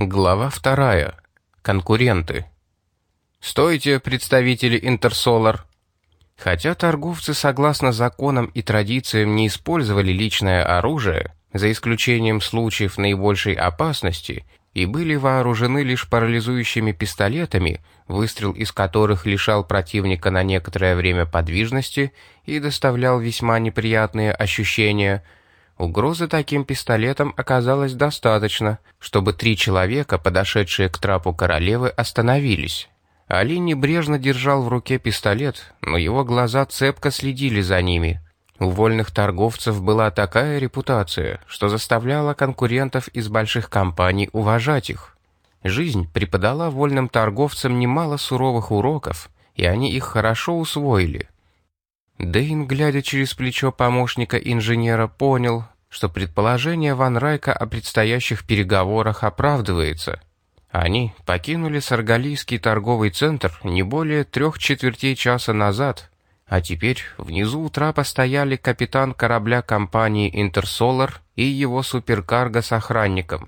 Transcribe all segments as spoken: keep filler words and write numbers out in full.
Глава вторая. Конкуренты. «Стойте, представители Интерсолар!» Хотя торговцы, согласно законам и традициям, не использовали личное оружие, за исключением случаев наибольшей опасности, и были вооружены лишь парализующими пистолетами, выстрел из которых лишал противника на некоторое время подвижности и доставлял весьма неприятные ощущения, угрозы таким пистолетом оказалось достаточно, чтобы три человека, подошедшие к трапу королевы, остановились. Али небрежно держал в руке пистолет, но его глаза цепко следили за ними. У вольных торговцев была такая репутация, что заставляла конкурентов из больших компаний уважать их. Жизнь преподала вольным торговцам немало суровых уроков, и они их хорошо усвоили. Дэйн, глядя через плечо помощника инженера, понял, что предположение Ван Райка о предстоящих переговорах оправдывается. Они покинули Саргалийский торговый центр не более трех четвертей часа назад, а теперь внизу у трапа стояли капитан корабля компании «Интерсолар» и его суперкарго с охранником.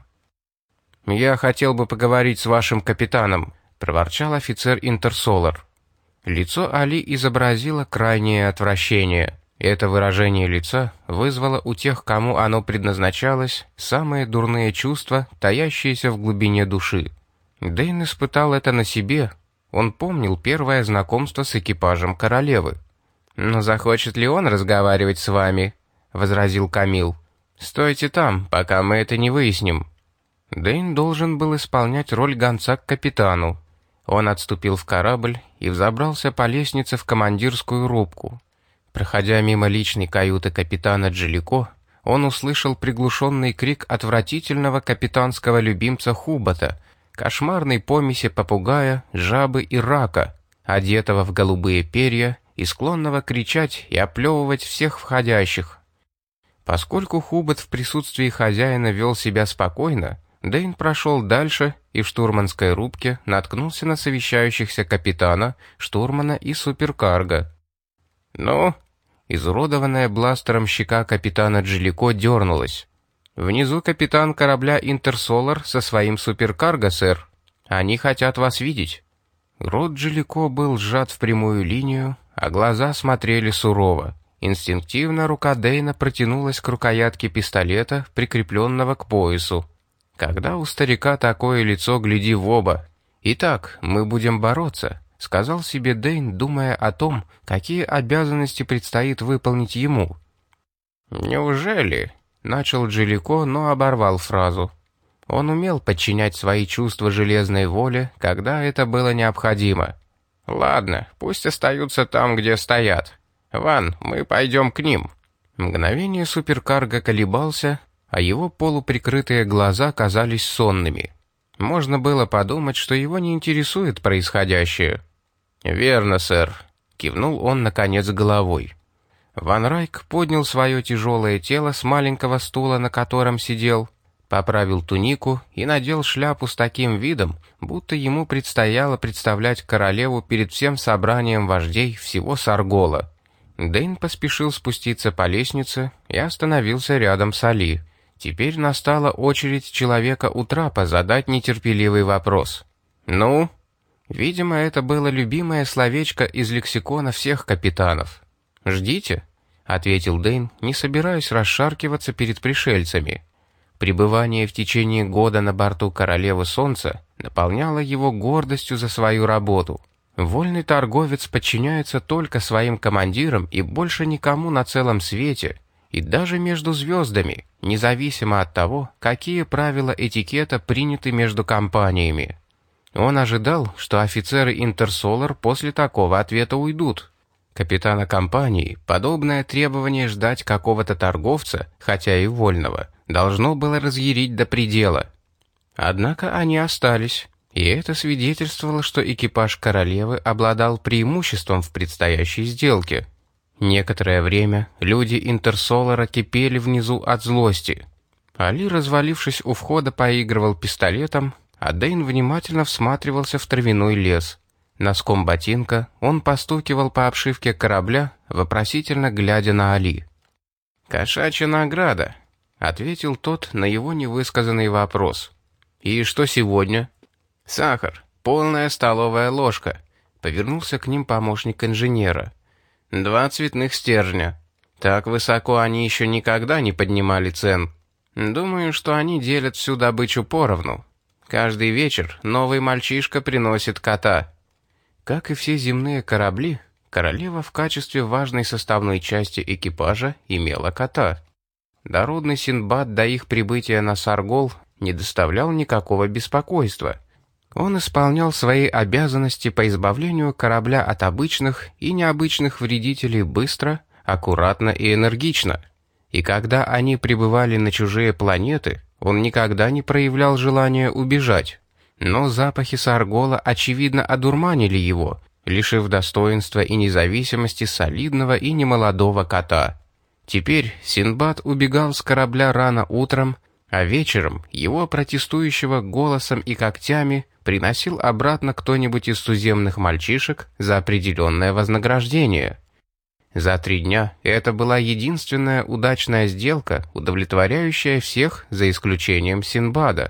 «Я хотел бы поговорить с вашим капитаном», — проворчал офицер «Интерсолар». Лицо Али изобразило крайнее отвращение. Это выражение лица вызвало у тех, кому оно предназначалось, самые дурные чувства, таящиеся в глубине души. Дэйн испытал это на себе. Он помнил первое знакомство с экипажем королевы. «Но захочет ли он разговаривать с вами?» — возразил Камил. «Стойте там, пока мы это не выясним». Дэйн должен был исполнять роль гонца к капитану. Он отступил в корабль и взобрался по лестнице в командирскую рубку. Проходя мимо личной каюты капитана Джилико, он услышал приглушенный крик отвратительного капитанского любимца Хубота, кошмарной помеси попугая, жабы и рака, одетого в голубые перья и склонного кричать и оплевывать всех входящих. Поскольку Хубот в присутствии хозяина вел себя спокойно, Дэйн прошел дальше и в штурманской рубке наткнулся на совещающихся капитана, штурмана и суперкарго. «Ну?» Изуродованная бластером щека капитана Джилико дернулась. «Внизу капитан корабля «Интерсолар» со своим суперкарго, сэр. Они хотят вас видеть». Рот Джилико был сжат в прямую линию, а глаза смотрели сурово. Инстинктивно рука Дэйна протянулась к рукоятке пистолета, прикрепленного к поясу. Когда у старика такое лицо, гляди в оба. «Итак, мы будем бороться», — сказал себе Дэйн, думая о том, какие обязанности предстоит выполнить ему. «Неужели?» — начал Джилико, но оборвал фразу. Он умел подчинять свои чувства железной воле, когда это было необходимо. «Ладно, пусть остаются там, где стоят. Ван, мы пойдем к ним». Мгновение суперкарго колебался, а его полуприкрытые глаза казались сонными. Можно было подумать, что его не интересует происходящее. «Верно, сэр», — кивнул он, наконец, головой. Ван Райк поднял свое тяжелое тело с маленького стула, на котором сидел, поправил тунику и надел шляпу с таким видом, будто ему предстояло представлять королеву перед всем собранием вождей всего Саргола. Дэйн поспешил спуститься по лестнице и остановился рядом с Али. Теперь настала очередь человека у трапа задать нетерпеливый вопрос. «Ну?» Видимо, это было любимое словечко из лексикона всех капитанов. «Ждите», — ответил Дэйн, не собираясь расшаркиваться перед пришельцами. Пребывание в течение года на борту Королевы Солнца наполняло его гордостью за свою работу. Вольный торговец подчиняется только своим командирам и больше никому на целом свете, и даже между звездами, независимо от того, какие правила этикета приняты между компаниями. Он ожидал, что офицеры Интерсолар после такого ответа уйдут. Капитана компании подобное требование ждать какого-то торговца, хотя и вольного, должно было разъярить до предела. Однако они остались, и это свидетельствовало, что экипаж королевы обладал преимуществом в предстоящей сделке. Некоторое время люди Интерсолара кипели внизу от злости. Али, развалившись у входа, поигрывал пистолетом, а Дэйн внимательно всматривался в травяной лес. Носком ботинка он постукивал по обшивке корабля, вопросительно глядя на Али. «Кошачья награда», — ответил тот на его невысказанный вопрос. «И что сегодня?» «Сахар. Полная столовая ложка», — повернулся к ним помощник инженера. «Два цветных стержня. Так высоко они еще никогда не поднимали цен. Думаю, что они делят всю добычу поровну. Каждый вечер новый мальчишка приносит кота». Как и все земные корабли, королева в качестве важной составной части экипажа имела кота. Дородный Синдбад до их прибытия на Саргол не доставлял никакого беспокойства. Он исполнял свои обязанности по избавлению корабля от обычных и необычных вредителей быстро, аккуратно и энергично. И когда они прибывали на чужие планеты, он никогда не проявлял желания убежать. Но запахи Саргола очевидно одурманили его, лишив достоинства и независимости солидного и немолодого кота. Теперь Синдбад убегал с корабля рано утром, а вечером его протестующего голосом и когтями приносил обратно кто-нибудь из туземных мальчишек за определенное вознаграждение. За три дня это была единственная удачная сделка, удовлетворяющая всех, за исключением Синдбада.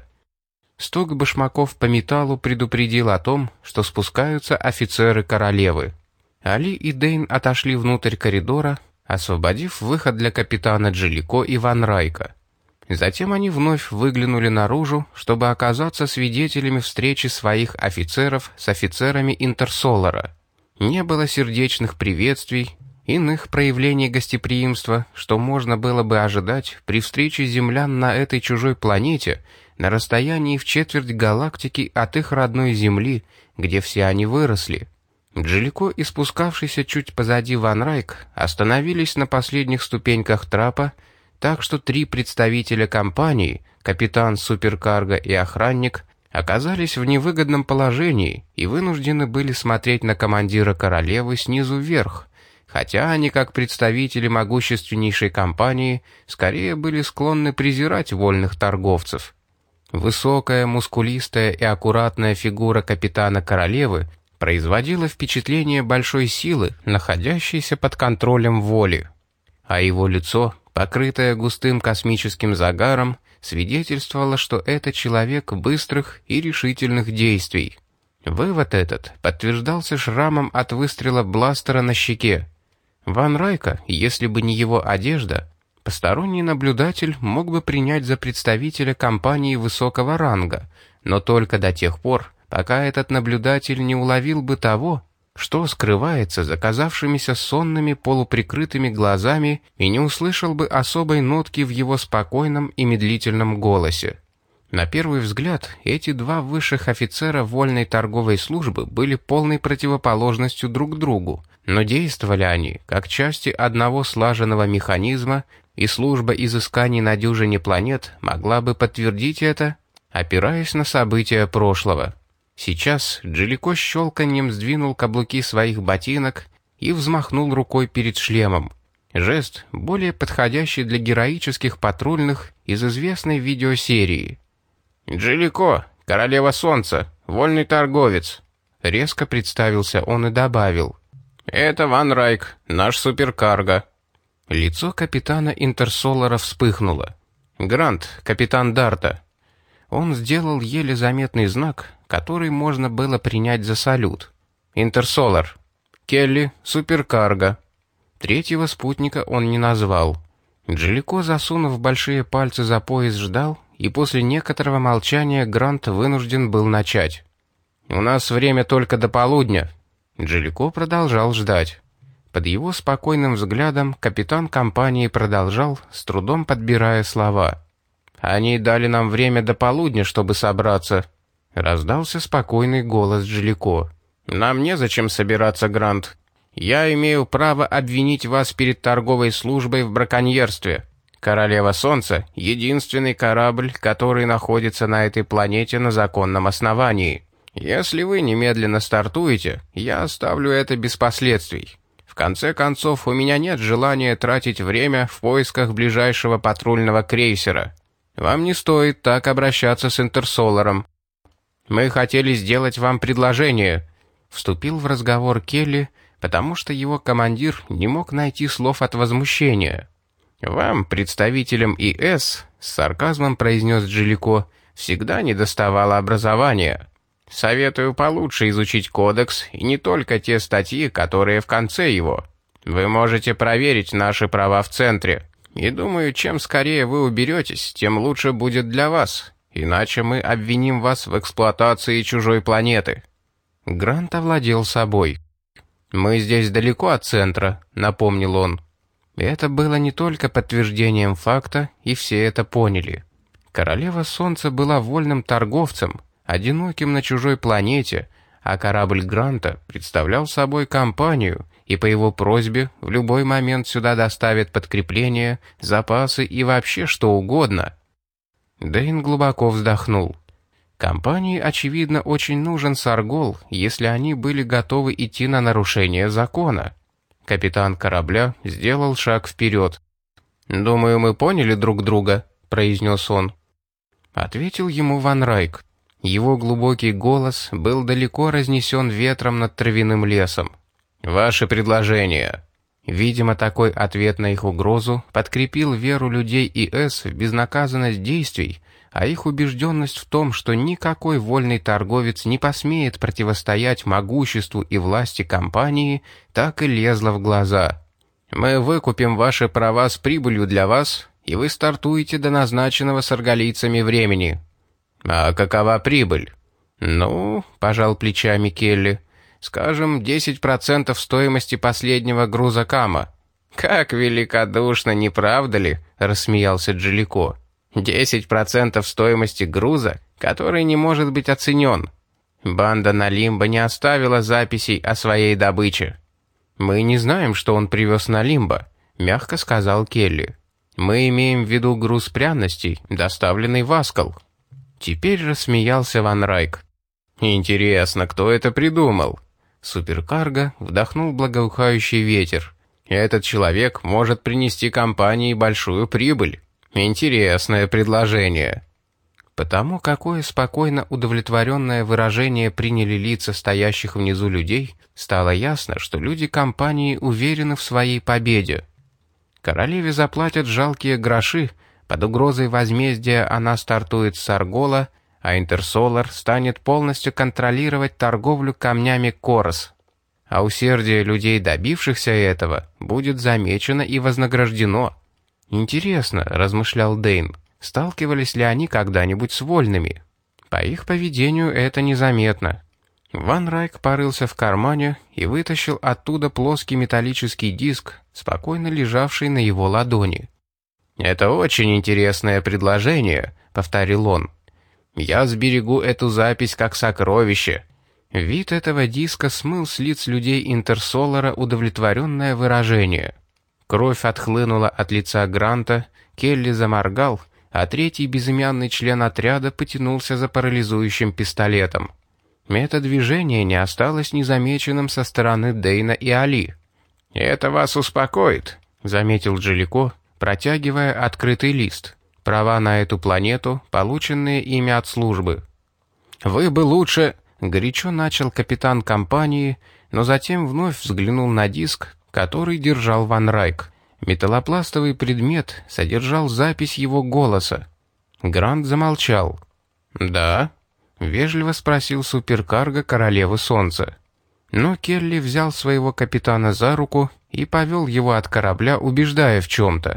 Стук башмаков по металлу предупредил о том, что спускаются офицеры королевы. Али и Дейн отошли внутрь коридора, освободив выход для капитана Джелико и Ван Райка. Затем они вновь выглянули наружу, чтобы оказаться свидетелями встречи своих офицеров с офицерами Интерсолара. Не было сердечных приветствий, иных проявлений гостеприимства, что можно было бы ожидать при встрече землян на этой чужой планете, на расстоянии в четверть галактики от их родной Земли, где все они выросли. Джелико и спускавшийся чуть позади Ван Райк остановились на последних ступеньках трапа, так что три представителя компании, капитан суперкарго и охранник, оказались в невыгодном положении и вынуждены были смотреть на командира королевы снизу вверх, хотя они, как представители могущественнейшей компании, скорее были склонны презирать вольных торговцев. Высокая, мускулистая и аккуратная фигура капитана королевы производила впечатление большой силы, находящейся под контролем воли. А его лицо, покрытое густым космическим загаром, свидетельствовало, что это человек быстрых и решительных действий. Вывод этот подтверждался шрамом от выстрела бластера на щеке. Ван Райка, если бы не его одежда, посторонний наблюдатель мог бы принять за представителя компании высокого ранга, но только до тех пор, пока этот наблюдатель не уловил бы того, что скрывается за казавшимися сонными полуприкрытыми глазами, и не услышал бы особой нотки в его спокойном и медлительном голосе. На первый взгляд, эти два высших офицера вольной торговой службы были полной противоположностью друг другу, но действовали они как части одного слаженного механизма, и служба изысканий на дюжине планет могла бы подтвердить это, опираясь на события прошлого. Сейчас Джелико щелканьем сдвинул каблуки своих ботинок и взмахнул рукой перед шлемом. Жест, более подходящий для героических патрульных из известной видеосерии. «Джелико, королева солнца, вольный торговец», — резко представился он и добавил. «Это Ван Райк, наш суперкарго». Лицо капитана Интерсолара вспыхнуло. «Грант, капитан Дарта». Он сделал еле заметный знак, который можно было принять за салют. «Интерсолар». «Келли, суперкарго». Третьего спутника он не назвал. Джелико, засунув большие пальцы за пояс, ждал, и после некоторого молчания Грант вынужден был начать. «У нас время только до полудня». Джелико продолжал ждать. Под его спокойным взглядом капитан компании продолжал, с трудом подбирая слова. «Они дали нам время до полудня, чтобы собраться», — раздался спокойный голос Джелико. «Нам незачем собираться, Грант. Я имею право обвинить вас перед торговой службой в браконьерстве. Королева Солнца — единственный корабль, который находится на этой планете на законном основании. Если вы немедленно стартуете, я оставлю это без последствий. В конце концов, у меня нет желания тратить время в поисках ближайшего патрульного крейсера. Вам не стоит так обращаться с Интерсоларом. Мы хотели сделать вам предложение», — вступил в разговор Келли, потому что его командир не мог найти слов от возмущения. «Вам, представителям ИС», — с сарказмом произнес Джелико, всегда недоставало образования. Советую получше изучить кодекс, и не только те статьи, которые в конце его. Вы можете проверить наши права в центре. И думаю, чем скорее вы уберетесь, тем лучше будет для вас. Иначе мы обвиним вас в эксплуатации чужой планеты». Грант овладел собой. «Мы здесь далеко от центра», — напомнил он. Это было не только подтверждением факта, и все это поняли. Королева Солнца была вольным торговцем, одиноким на чужой планете, а корабль Гранта представлял собой компанию, и по его просьбе в любой момент сюда доставят подкрепление, запасы и вообще что угодно. Дэйн глубоко вздохнул. Компании, очевидно, очень нужен Саргол, если они были готовы идти на нарушение закона. Капитан корабля сделал шаг вперед. «Думаю, мы поняли друг друга», — произнес он. Ответил ему Ван Райк. Его глубокий голос был далеко разнесен ветром над травяным лесом. «Ваше предложение». Видимо, такой ответ на их угрозу подкрепил веру людей ИС в безнаказанность действий, а их убежденность в том, что никакой вольный торговец не посмеет противостоять могуществу и власти компании, так и лезла в глаза. «Мы выкупим ваши права с прибылью для вас, и вы стартуете до назначенного с арголийцами времени». «А какова прибыль?» «Ну», — пожал плечами Келли, — «скажем, десять процентов стоимости последнего груза Кама». «Как великодушно, не правда ли?» — рассмеялся Джалико. «Десять процентов стоимости груза, который не может быть оценен. Банда Налимба не оставила записей о своей добыче». «Мы не знаем, что он привез на Лимба», — мягко сказал Келли. «Мы имеем в виду груз пряностей, доставленный в Аскал». Теперь рассмеялся Ван Райк. «Интересно, кто это придумал?» Суперкарго вдохнул благоухающий ветер. «Этот человек может принести компании большую прибыль. Интересное предложение». Потому какое спокойно удовлетворенное выражение приняли лица стоящих внизу людей, стало ясно, что люди компании уверены в своей победе. Королеве заплатят жалкие гроши, под угрозой возмездия она стартует с Саргола, а Интерсолар станет полностью контролировать торговлю камнями Корос. А усердие людей, добившихся этого, будет замечено и вознаграждено. «Интересно», — размышлял Дэйн, — «сталкивались ли они когда-нибудь с вольными?» По их поведению это незаметно. Ван Райк порылся в кармане и вытащил оттуда плоский металлический диск, спокойно лежавший на его ладони. «Это очень интересное предложение», — повторил он. «Я сберегу эту запись как сокровище». Вид этого диска смыл с лиц людей Интерсолара удовлетворенное выражение. Кровь отхлынула от лица Гранта, Келли заморгал, а третий безымянный член отряда потянулся за парализующим пистолетом. Это движение не осталось незамеченным со стороны Дэйна и Али. «Это вас успокоит», — заметил Джалико, протягивая открытый лист. Права на эту планету, полученные ими от службы. «Вы бы лучше...» — горячо начал капитан компании, но затем вновь взглянул на диск, который держал Ван Райк. Металлопластовый предмет содержал запись его голоса. Грант замолчал. «Да?» — вежливо спросил суперкарго королевы Солнца. Но Келли взял своего капитана за руку и повел его от корабля, убеждая в чем-то.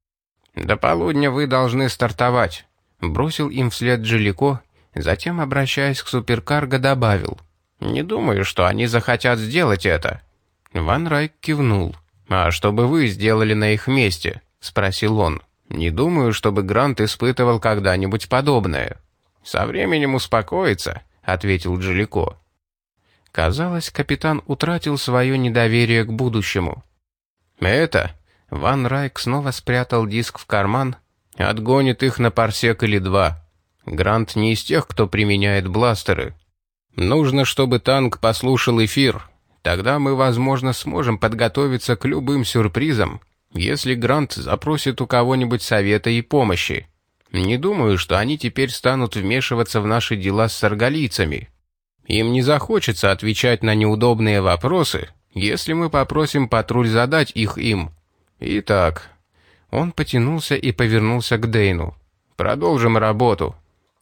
«До полудня вы должны стартовать», — бросил им вслед Джалико, затем, обращаясь к суперкарго, добавил. «Не думаю, что они захотят сделать это». Ван Райк кивнул. «А что бы вы сделали на их месте?» — спросил он. «Не думаю, чтобы Грант испытывал когда-нибудь подобное». «Со временем успокоится», — ответил Джалико. Казалось, капитан утратил свое недоверие к будущему. «Это...» — Ван Райк снова спрятал диск в карман. «Отгонит их на парсек или два. Грант не из тех, кто применяет бластеры. Нужно, чтобы танк послушал эфир. Тогда мы, возможно, сможем подготовиться к любым сюрпризам, если Грант запросит у кого-нибудь совета и помощи. Не думаю, что они теперь станут вмешиваться в наши дела с арголийцами. Им не захочется отвечать на неудобные вопросы, если мы попросим патруль задать их им. Итак...» Он потянулся и повернулся к Дэйну. «Продолжим работу».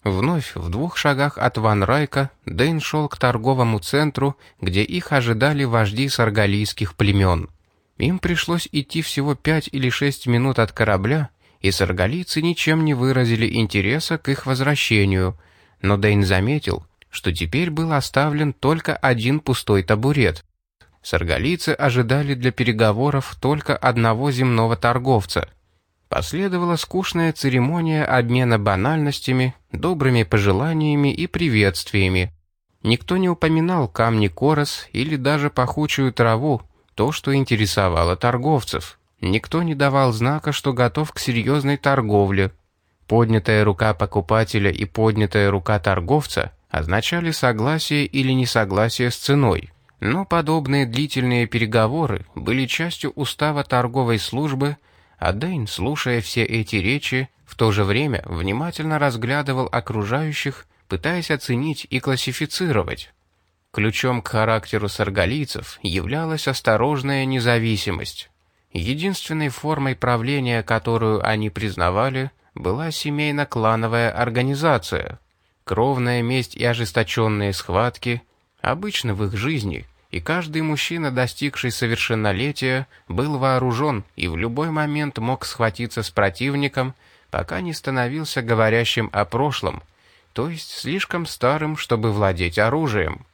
Вновь в двух шагах от Ван Райка Дэйн шел к торговому центру, где их ожидали вожди саргалийских племен. Им пришлось идти всего пять или шесть минут от корабля, и саргалийцы ничем не выразили интереса к их возвращению, но Дэйн заметил, что теперь был оставлен только один пустой табурет. Саргалийцы ожидали для переговоров только одного земного торговца. Последовала скучная церемония обмена банальностями, добрыми пожеланиями и приветствиями. Никто не упоминал камни Корос или даже пахучую траву, то, что интересовало торговцев. Никто не давал знака, что готов к серьезной торговле. Поднятая рука покупателя и поднятая рука торговца означали согласие или несогласие с ценой. Но подобные длительные переговоры были частью устава торговой службы, а Дэйн, слушая все эти речи, в то же время внимательно разглядывал окружающих, пытаясь оценить и классифицировать. Ключом к характеру саргалийцев являлась осторожная независимость. Единственной формой правления, которую они признавали, была семейно-клановая организация. Кровная месть и ожесточенные схватки обычны в их жизни, и каждый мужчина, достигший совершеннолетия, был вооружен и в любой момент мог схватиться с противником, пока не становился говорящим о прошлом, то есть слишком старым, чтобы владеть оружием.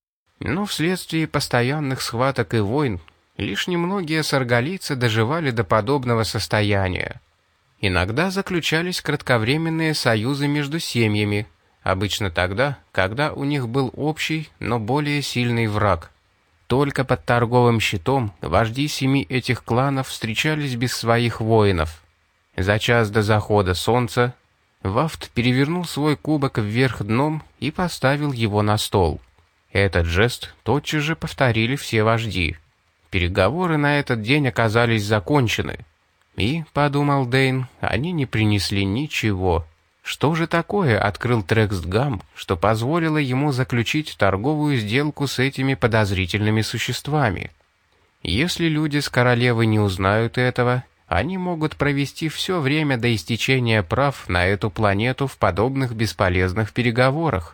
Но вследствие постоянных схваток и войн лишь немногие саргалийцы доживали до подобного состояния. Иногда заключались кратковременные союзы между семьями, обычно тогда, когда у них был общий, но более сильный враг. Только под торговым щитом вожди семи этих кланов встречались без своих воинов. За час до захода солнца Вафт перевернул свой кубок вверх дном и поставил его на стол. Этот жест тотчас же повторили все вожди. Переговоры на этот день оказались закончены. И, подумал Дэйн, они не принесли ничего. Что же такое открыл Трекстгам, что позволило ему заключить торговую сделку с этими подозрительными существами? Если люди с королевы не узнают этого, они могут провести все время до истечения прав на эту планету в подобных бесполезных переговорах.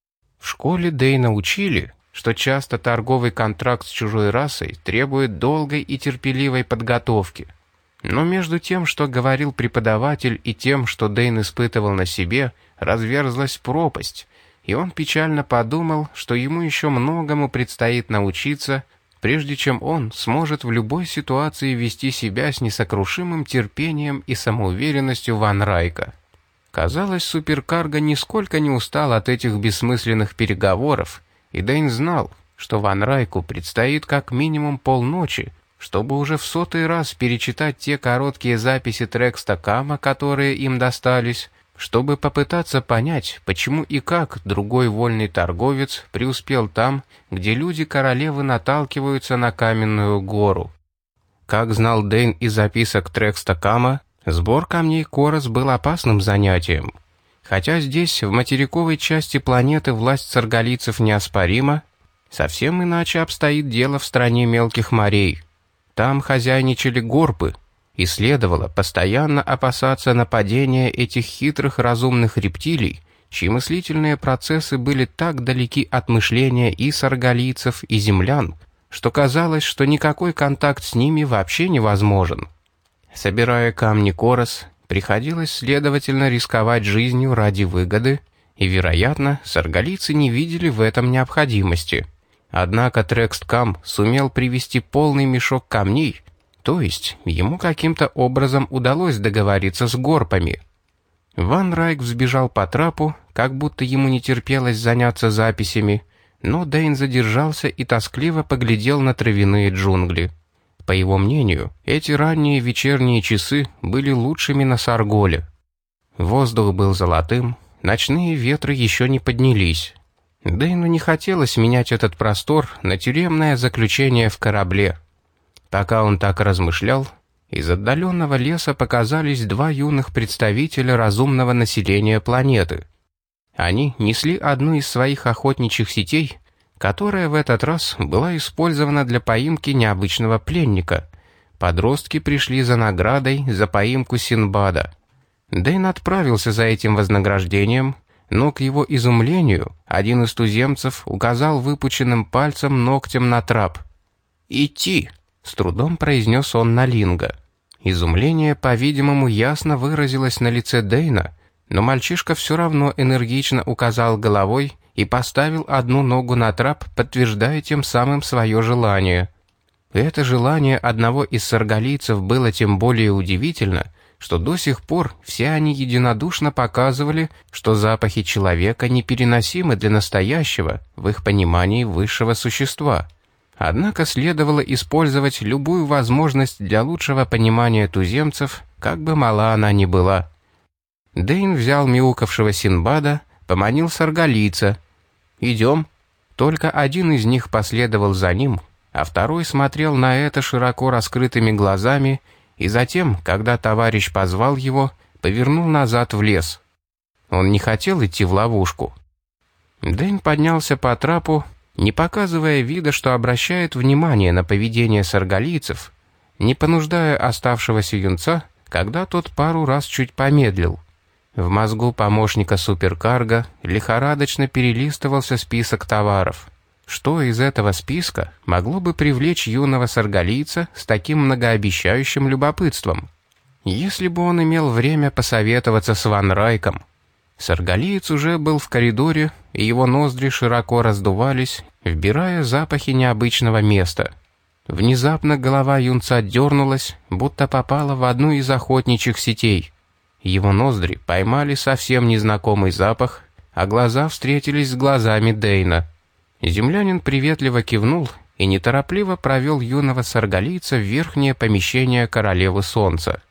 В школе Дэйна учили, что часто торговый контракт с чужой расой требует долгой и терпеливой подготовки. Но между тем, что говорил преподаватель, и тем, что Дэйн испытывал на себе, разверзлась пропасть, и он печально подумал, что ему еще многому предстоит научиться, прежде чем он сможет в любой ситуации вести себя с несокрушимым терпением и самоуверенностью Ван Райка. Казалось, суперкарго нисколько не устал от этих бессмысленных переговоров, и Дэйн знал, что Ван Райку предстоит как минимум полночи, чтобы уже в сотый раз перечитать те короткие записи Трекста-Кама, которые им достались, чтобы попытаться понять, почему и как другой вольный торговец преуспел там, где люди королевы наталкиваются на каменную гору. Как знал Дэйн из записок Трекста-Кама, сбор камней Корос был опасным занятием. Хотя здесь, в материковой части планеты, власть саргалийцев неоспорима, совсем иначе обстоит дело в стране мелких морей. Там хозяйничали горпы, и следовало постоянно опасаться нападения этих хитрых разумных рептилий, чьи мыслительные процессы были так далеки от мышления и саргалийцев, и землян, что казалось, что никакой контакт с ними вообще невозможен. Собирая камни Корос, приходилось, следовательно, рисковать жизнью ради выгоды, и, вероятно, саргалийцы не видели в этом необходимости. Однако Трекст-Кам сумел привезти полный мешок камней, то есть ему каким-то образом удалось договориться с горпами. Ван Райк взбежал по трапу, как будто ему не терпелось заняться записями, но Дэйн задержался и тоскливо поглядел на травяные джунгли. По его мнению, эти ранние вечерние часы были лучшими на Сарголе. Воздух был золотым, ночные ветры еще не поднялись. Дэйну не хотелось менять этот простор на тюремное заключение в корабле. Пока он так размышлял, из отдаленного леса показались два юных представителя разумного населения планеты. Они несли одну из своих охотничьих сетей, которая в этот раз была использована для поимки необычного пленника. Подростки пришли за наградой за поимку Синбада. Дэйн отправился за этим вознаграждением, но к его изумлению один из туземцев указал выпученным пальцем ногтем на трап. «Идти!» — с трудом произнес он на линго. Изумление, по-видимому, ясно выразилось на лице Дэйна, но мальчишка все равно энергично указал головой и поставил одну ногу на трап, подтверждая тем самым свое желание. Это желание одного из саргалийцев было тем более удивительно, что до сих пор все они единодушно показывали, что запахи человека непереносимы для настоящего, в их понимании, высшего существа. Однако следовало использовать любую возможность для лучшего понимания туземцев, как бы мала она ни была. Дэйн взял мяукавшего Синбада, поманил саргалийца. «Идем». Только один из них последовал за ним, а второй смотрел на это широко раскрытыми глазами, и затем, когда товарищ позвал его, повернул назад в лес. Он не хотел идти в ловушку. Дэйн поднялся по трапу, не показывая вида, что обращает внимание на поведение саргалийцев, не понуждая оставшегося юнца, когда тот пару раз чуть помедлил. В мозгу помощника суперкарго лихорадочно перелистывался список товаров. Что из этого списка могло бы привлечь юного саргалийца с таким многообещающим любопытством? Если бы он имел время посоветоваться с Ван Райком. Саргалиец уже был в коридоре, и его ноздри широко раздувались, вбирая запахи необычного места. Внезапно голова юнца дернулась, будто попала в одну из охотничьих сетей. Его ноздри поймали совсем незнакомый запах, а глаза встретились с глазами Дэйна. Землянин приветливо кивнул и неторопливо провел юного саргалийца в верхнее помещение Королевы Солнца.